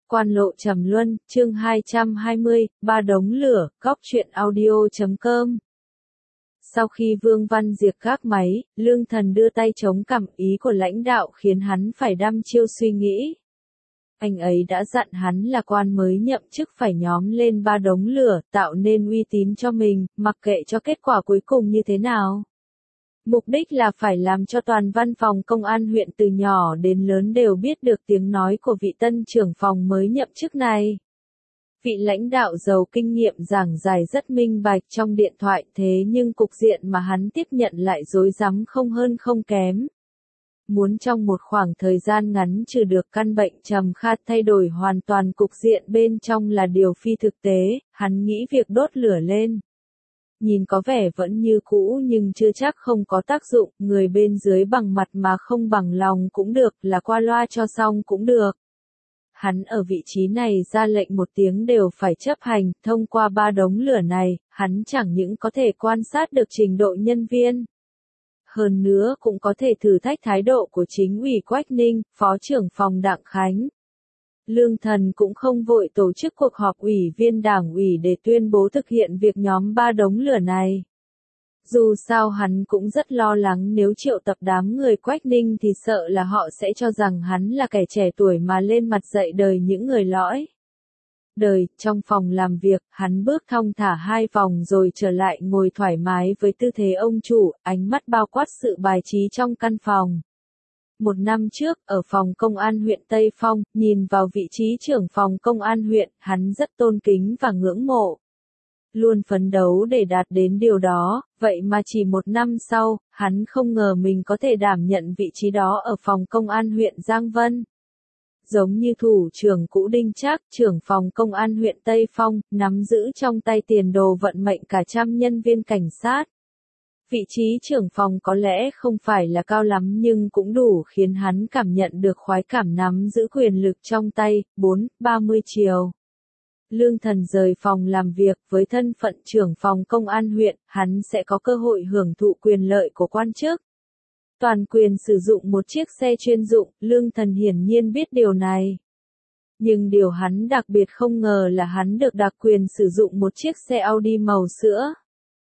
Quan lộ trầm luân, chương 220, ba đống lửa, góc truyện audio.com. Sau khi Vương Văn Diệp gác máy, Lương Thần đưa tay chống cằm, ý của lãnh đạo khiến hắn phải đăm chiêu suy nghĩ. Anh ấy đã dặn hắn là quan mới nhậm chức phải nhóm lên ba đống lửa, tạo nên uy tín cho mình, mặc kệ cho kết quả cuối cùng như thế nào. Mục đích là phải làm cho toàn văn phòng công an huyện từ nhỏ đến lớn đều biết được tiếng nói của vị tân trưởng phòng mới nhậm chức này. Vị lãnh đạo giàu kinh nghiệm giảng giải rất minh bạch trong điện thoại, thế nhưng cục diện mà hắn tiếp nhận lại rối rắm không hơn không kém. Muốn trong một khoảng thời gian ngắn trừ được căn bệnh trầm kha, thay đổi hoàn toàn cục diện bên trong là điều phi thực tế, hắn nghĩ việc đốt lửa lên. Nhìn có vẻ vẫn như cũ nhưng chưa chắc không có tác dụng, người bên dưới bằng mặt mà không bằng lòng cũng được, là qua loa cho xong cũng được. Hắn ở vị trí này ra lệnh một tiếng đều phải chấp hành, thông qua ba đống lửa này, hắn chẳng những có thể quan sát được trình độ nhân viên. Hơn nữa cũng có thể thử thách thái độ của chính ủy Quách Ninh, phó trưởng phòng Đặng Khánh. Lương Thần cũng không vội tổ chức cuộc họp ủy viên đảng ủy để tuyên bố thực hiện việc nhóm ba đống lửa này. Dù sao hắn cũng rất lo lắng nếu triệu tập đám người Quách Ninh thì sợ là họ sẽ cho rằng hắn là kẻ trẻ tuổi mà lên mặt dạy đời những người lõi. Trong phòng làm việc, hắn bước thong thả 2 vòng rồi trở lại ngồi thoải mái với tư thế ông chủ, ánh mắt bao quát sự bài trí trong căn phòng. 1 năm trước, ở phòng công an huyện Tây Phong, nhìn vào vị trí trưởng phòng công an huyện, hắn rất tôn kính và ngưỡng mộ. Luôn phấn đấu để đạt đến điều đó, vậy mà chỉ 1 năm sau, hắn không ngờ mình có thể đảm nhận vị trí đó ở phòng công an huyện Giang Vân. Giống như thủ trưởng cũ Đinh Trác, trưởng phòng công an huyện Tây Phong, nắm giữ trong tay tiền đồ vận mệnh cả trăm nhân viên cảnh sát. Vị trí trưởng phòng có lẽ không phải là cao lắm nhưng cũng đủ khiến hắn cảm nhận được khoái cảm nắm giữ quyền lực trong tay. 4:30 chiều. Lương Thần rời phòng làm việc, với thân phận trưởng phòng công an huyện, hắn sẽ có cơ hội hưởng thụ quyền lợi của quan chức. Toàn quyền sử dụng một chiếc xe chuyên dụng, Lương Thần hiển nhiên biết điều này. Nhưng điều hắn đặc biệt không ngờ là hắn được đặc quyền sử dụng một chiếc xe Audi màu sữa.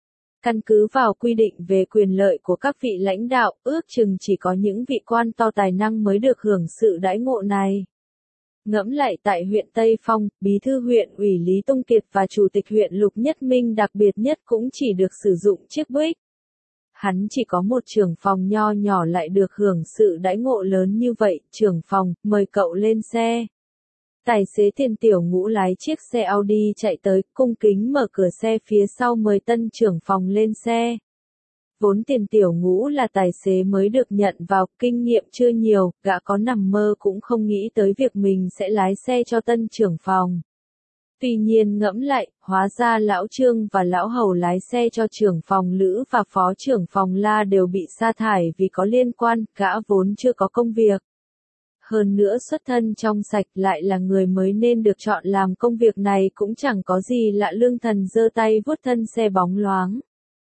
Căn cứ vào quy định về quyền lợi của các vị lãnh đạo, ước chừng chỉ có những vị quan to tài năng mới được hưởng sự đãi ngộ này. Ngẫm lại tại huyện Tây Phong, bí thư huyện ủy Lý Tông Kiệt và chủ tịch huyện Lục Nhất Minh đặc biệt nhất cũng chỉ được sử dụng chiếc Buick. Hắn chỉ có một trưởng phòng nho nhỏ lại được hưởng sự đãi ngộ lớn như vậy. Trưởng phòng, mời cậu lên xe. Tài xế Tiền Tiểu Ngũ lái chiếc xe Audi chạy tới, cung kính mở cửa xe phía sau mời tân trưởng phòng lên xe. Vốn Tiền Tiểu Ngũ là tài xế mới được nhận vào, kinh nghiệm chưa nhiều, gã có nằm mơ cũng không nghĩ tới việc mình sẽ lái xe cho tân trưởng phòng. Tuy nhiên ngẫm lại, hóa ra lão Trương và lão Hầu lái xe cho trưởng phòng Lữ và phó trưởng phòng La đều bị sa thải vì có liên quan, gã vốn chưa có công việc. Hơn nữa xuất thân trong sạch lại là người mới nên được chọn làm công việc này cũng chẳng có gì lạ. Lương Thần giơ tay vuốt thân xe bóng loáng.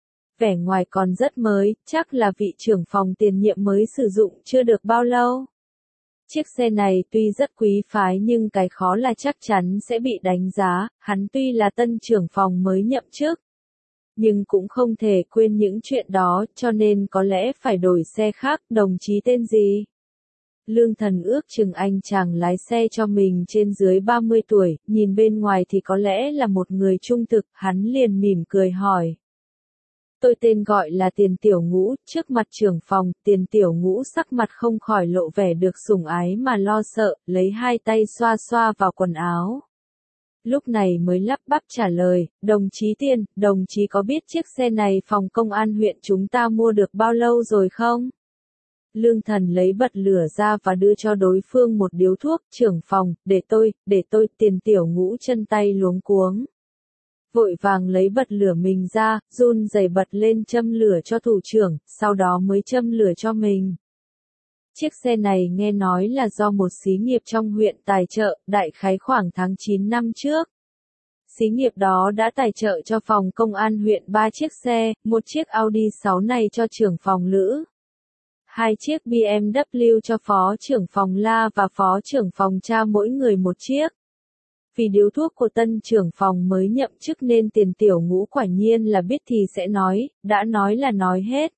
Vẻ ngoài còn rất mới, chắc là vị trưởng phòng tiền nhiệm mới sử dụng chưa được bao lâu. Chiếc xe này tuy rất quý phái nhưng cái khó là chắc chắn sẽ bị đánh giá, hắn tuy là tân trưởng phòng mới nhậm chức. Nhưng cũng không thể quên những chuyện đó, cho nên có lẽ phải đổi xe khác. Đồng chí tên gì? Lương Thần ước chừng anh chàng lái xe cho mình trên dưới 30 tuổi, nhìn bên ngoài thì có lẽ là một người trung thực, hắn liền mỉm cười hỏi. Tôi tên gọi là Tiền Tiểu Ngũ. Trước mặt trưởng phòng, Tiền Tiểu Ngũ sắc mặt không khỏi lộ vẻ được sủng ái mà lo sợ, lấy 2 tay xoa xoa vào quần áo. Lúc này mới lắp bắp trả lời, đồng chí Tiền, đồng chí có biết chiếc xe này phòng công an huyện chúng ta mua được bao lâu rồi không? Lương Thần lấy bật lửa ra và đưa cho đối phương một điếu thuốc. Trưởng phòng, để tôi. Tiền Tiểu Ngũ chân tay luống cuống. Vội vàng lấy bật lửa mình ra, run rẩy bật lên châm lửa cho thủ trưởng, sau đó mới châm lửa cho mình. Chiếc xe này nghe nói là do một xí nghiệp trong huyện tài trợ, đại khái khoảng tháng 9 năm trước. Xí nghiệp đó đã tài trợ cho phòng công an huyện 3 chiếc xe, một chiếc Audi 6 này cho trưởng phòng Lữ. 2 chiếc BMW cho phó trưởng phòng La và phó trưởng phòng Cha mỗi người một chiếc. Vì điếu thuốc của tân trưởng phòng mới nhậm chức nên Tiền Tiểu Ngũ quả nhiên là biết thì sẽ nói, đã nói là nói hết.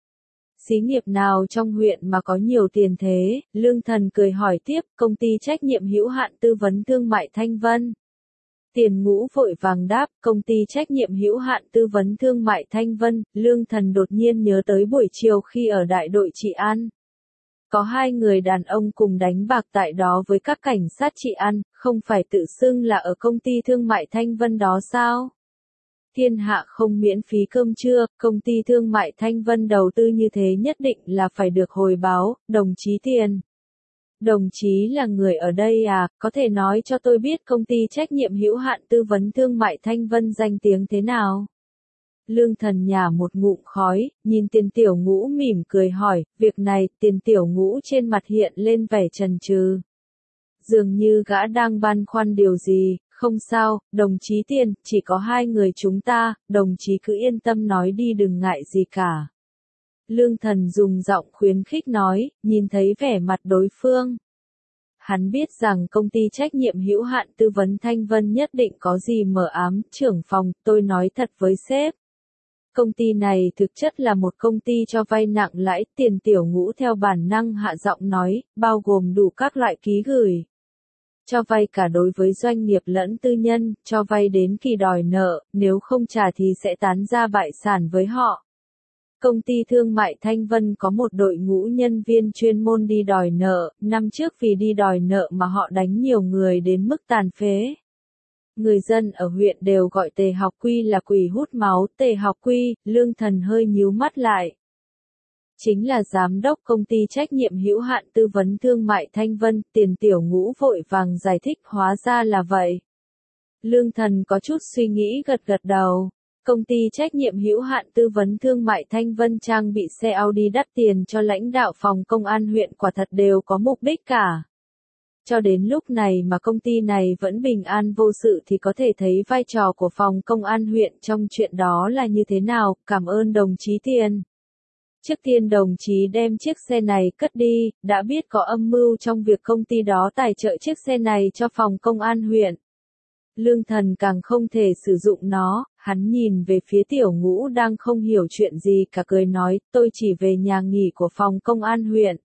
Xí nghiệp nào trong huyện mà có nhiều tiền thế? Lương Thần cười hỏi tiếp, công ty trách nhiệm hữu hạn tư vấn thương mại Thanh Vân. Tiền Ngũ vội vàng đáp, công ty trách nhiệm hữu hạn tư vấn thương mại Thanh Vân. Lương Thần đột nhiên nhớ tới buổi chiều khi ở đại đội Trị An. Có hai người đàn ông cùng đánh bạc tại đó với các cảnh sát Trị An, không phải tự xưng là ở công ty thương mại Thanh Vân đó sao? Thiên hạ không miễn phí cơm trưa, công ty thương mại Thanh Vân đầu tư như thế nhất định là phải được hồi báo, đồng chí Tiền. Đồng chí là người ở đây à, có thể nói cho tôi biết công ty trách nhiệm hữu hạn tư vấn thương mại Thanh Vân danh tiếng thế nào? Lương Thần nhả một ngụm khói, nhìn Tiền Tiểu Ngũ mỉm cười hỏi, việc này, Tiền Tiểu Ngũ trên mặt hiện lên vẻ chần chừ. Dường như gã đang băn khoăn điều gì, không sao, đồng chí Tiền, chỉ có hai người chúng ta, đồng chí cứ yên tâm nói đi đừng ngại gì cả. Lương Thần dùng giọng khuyến khích nói, nhìn thấy vẻ mặt đối phương. Hắn biết rằng công ty trách nhiệm hữu hạn tư vấn Thanh Vân nhất định có gì mờ ám, trưởng phòng, tôi nói thật với sếp. Công ty này thực chất là một công ty cho vay nặng lãi, Tiền Tiểu Ngũ theo bản năng hạ giọng nói, bao gồm đủ các loại ký gửi. Cho vay cả đối với doanh nghiệp lẫn tư nhân, cho vay đến kỳ đòi nợ, nếu không trả thì sẽ tán ra bại sản với họ. Công ty thương mại Thanh Vân có một đội ngũ nhân viên chuyên môn đi đòi nợ, năm trước vì đi đòi nợ mà họ đánh nhiều người đến mức tàn phế. Người dân ở huyện đều gọi Tề Học Quy là quỷ hút máu, Tề Học Quy, Lương Thần hơi nhíu mắt lại. Chính là giám đốc công ty trách nhiệm hữu hạn tư vấn thương mại Thanh Vân, Tiền Tiểu Ngũ vội vàng giải thích hóa ra là vậy. Lương Thần có chút suy nghĩ gật gật đầu. Công ty trách nhiệm hữu hạn tư vấn thương mại Thanh Vân trang bị xe Audi đắt tiền cho lãnh đạo phòng công an huyện quả thật đều có mục đích cả. Cho đến lúc này mà công ty này vẫn bình an vô sự thì có thể thấy vai trò của phòng công an huyện trong chuyện đó là như thế nào, cảm ơn đồng chí Tiền. Trước tiên đồng chí đem chiếc xe này cất đi, đã biết có âm mưu trong việc công ty đó tài trợ chiếc xe này cho phòng công an huyện. Lương Thần càng không thể sử dụng nó, hắn nhìn về phía Tiểu Ngũ đang không hiểu chuyện gì cả cười nói, tôi chỉ về nhà nghỉ của phòng công an huyện.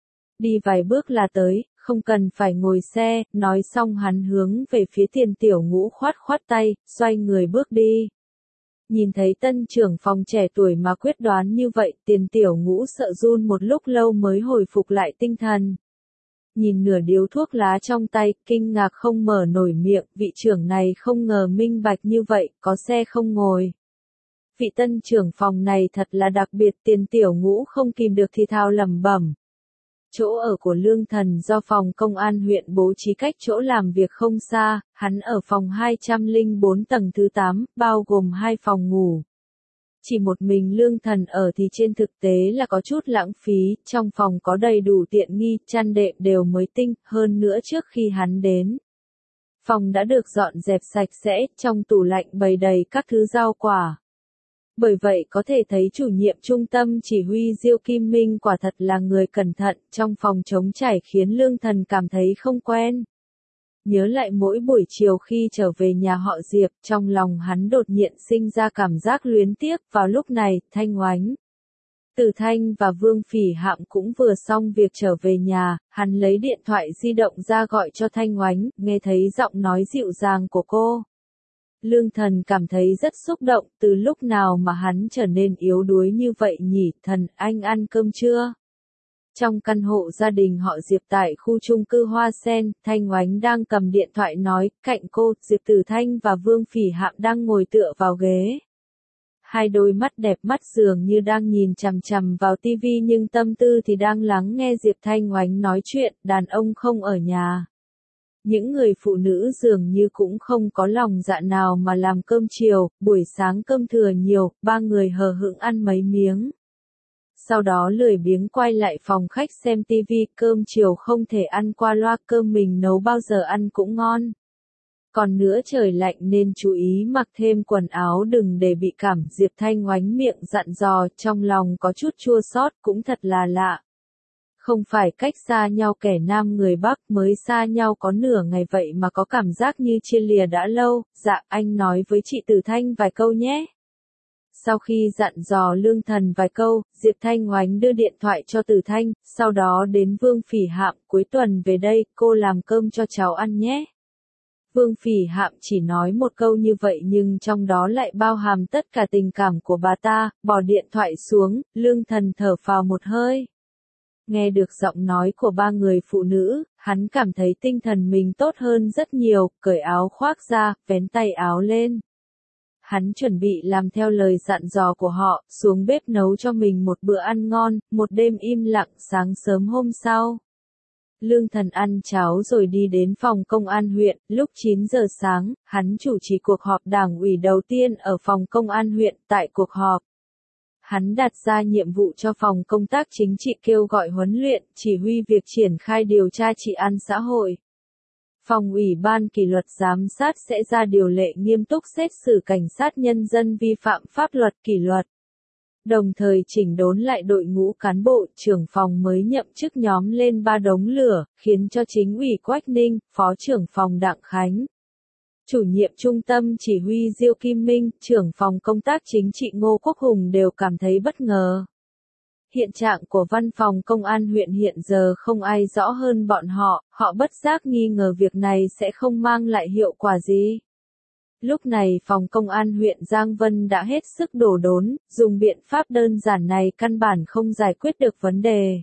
Đi vài bước là tới, không cần phải ngồi xe, nói xong hắn hướng về phía Tiền Tiểu Ngũ khoát khoát tay, xoay người bước đi. Nhìn thấy tân trưởng phòng trẻ tuổi mà quyết đoán như vậy, Tiền Tiểu Ngũ sợ run một lúc lâu mới hồi phục lại tinh thần. Nhìn nửa điếu thuốc lá trong tay, kinh ngạc không mở nổi miệng, vị trưởng này không ngờ minh bạch như vậy, có xe không ngồi. Vị tân trưởng phòng này thật là đặc biệt, Tiền Tiểu Ngũ không kìm được thì thào lẩm bẩm. Chỗ ở của Lương Thần do phòng công an huyện bố trí cách chỗ làm việc không xa, hắn ở phòng 204 tầng thứ 8, bao gồm 2 phòng ngủ. Chỉ một mình Lương Thần ở thì trên thực tế là có chút lãng phí, trong phòng có đầy đủ tiện nghi, chăn đệm đều mới tinh, hơn nữa trước khi hắn đến. Phòng đã được dọn dẹp sạch sẽ, trong tủ lạnh bày đầy các thứ rau quả. Bởi vậy có thể thấy chủ nhiệm trung tâm chỉ huy Diêu Kim Minh quả thật là người cẩn thận, trong phòng trống trải khiến Lương Thần cảm thấy không quen. Nhớ lại mỗi buổi chiều khi trở về nhà họ Diệp, trong lòng hắn đột nhiên sinh ra cảm giác luyến tiếc, vào lúc này, Thanh Oánh. Từ Thanh và Vương Phỉ Hạm cũng vừa xong việc trở về nhà, hắn lấy điện thoại di động ra gọi cho Thanh Oánh, nghe thấy giọng nói dịu dàng của cô. Lương Thần cảm thấy rất xúc động, từ lúc nào mà hắn trở nên yếu đuối như vậy nhỉ, Thần, anh ăn cơm chưa? Trong căn hộ gia đình họ Diệp tại khu chung cư Hoa Sen, Thanh Oánh đang cầm điện thoại nói, cạnh cô, Diệp Tử Thanh và Vương Phỉ Hạm đang ngồi tựa vào ghế. Hai đôi mắt đẹp mắt dường như đang nhìn chằm chằm vào tivi nhưng tâm tư thì đang lắng nghe Diệp Thanh Oánh nói chuyện, đàn ông không ở nhà. Những người phụ nữ dường như cũng không có lòng dạ nào mà làm cơm chiều, buổi sáng cơm thừa nhiều, ba người hờ hững ăn mấy miếng. Sau đó lười biếng quay lại phòng khách xem tivi, cơm chiều không thể ăn qua loa, cơm mình nấu bao giờ ăn cũng ngon. Còn nữa trời lạnh nên chú ý mặc thêm quần áo đừng để bị cảm, Diệp Thanh Oánh miệng dặn dò, trong lòng có chút chua xót cũng thật là lạ. Không phải cách xa nhau kẻ Nam người Bắc, mới xa nhau có nửa ngày vậy mà có cảm giác như chia lìa đã lâu. Dạ, anh nói với chị Tử Thanh vài câu nhé. Sau khi dặn dò Lương Thần vài câu, Diệp Thanh Oánh đưa điện thoại cho Tử Thanh, sau đó đến Vương Phỉ Hạm, cuối tuần về đây, cô làm cơm cho cháu ăn nhé. Vương Phỉ Hạm chỉ nói một câu như vậy nhưng trong đó lại bao hàm tất cả tình cảm của bà ta. Bỏ điện thoại xuống, Lương Thần thở phào một hơi. Nghe được giọng nói của ba người phụ nữ, hắn cảm thấy tinh thần mình tốt hơn rất nhiều, cởi áo khoác ra, vén tay áo lên. Hắn chuẩn bị làm theo lời dặn dò của họ, xuống bếp nấu cho mình một bữa ăn ngon. Một đêm im lặng, sáng sớm hôm sau, Lương Thần ăn cháo rồi đi đến phòng công an huyện. Lúc 9 giờ sáng, hắn chủ trì cuộc họp đảng ủy đầu tiên ở phòng công an huyện. Tại cuộc họp, hắn đặt ra nhiệm vụ cho phòng công tác chính trị kêu gọi huấn luyện, chỉ huy việc triển khai điều tra trị an xã hội. Phòng ủy ban kỷ luật giám sát sẽ ra điều lệ nghiêm túc xét xử cảnh sát nhân dân vi phạm pháp luật kỷ luật. Đồng thời chỉnh đốn lại đội ngũ cán bộ. Trưởng phòng mới nhậm chức nhóm lên 3 đống lửa, khiến cho chính ủy Quách Ninh, phó trưởng phòng Đặng Khánh, chủ nhiệm trung tâm chỉ huy Diêu Kim Minh, trưởng phòng công tác chính trị Ngô Quốc Hùng đều cảm thấy bất ngờ. Hiện trạng của văn phòng công an huyện hiện giờ không ai rõ hơn bọn họ, họ bất giác nghi ngờ việc này sẽ không mang lại hiệu quả gì. Lúc này phòng công an huyện Giang Vân đã hết sức đổ đốn, dùng biện pháp đơn giản này căn bản không giải quyết được vấn đề.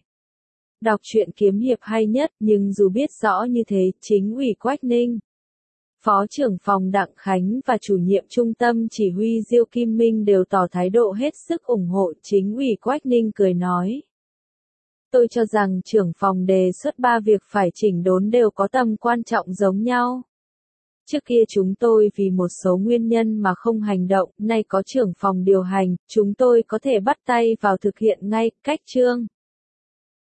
Đọc truyện kiếm hiệp hay nhất, nhưng dù biết rõ như thế, chính ủy Quách Ninh, phó trưởng phòng Đặng Khánh và chủ nhiệm trung tâm chỉ huy Diêu Kim Minh đều tỏ thái độ hết sức ủng hộ. Chính ủy Quách Ninh cười nói: Tôi cho rằng trưởng phòng đề xuất 3 việc phải chỉnh đốn đều có tầm quan trọng giống nhau. Trước kia chúng tôi vì một số nguyên nhân mà không hành động, nay có trưởng phòng điều hành, chúng tôi có thể bắt tay vào thực hiện ngay. Cách chương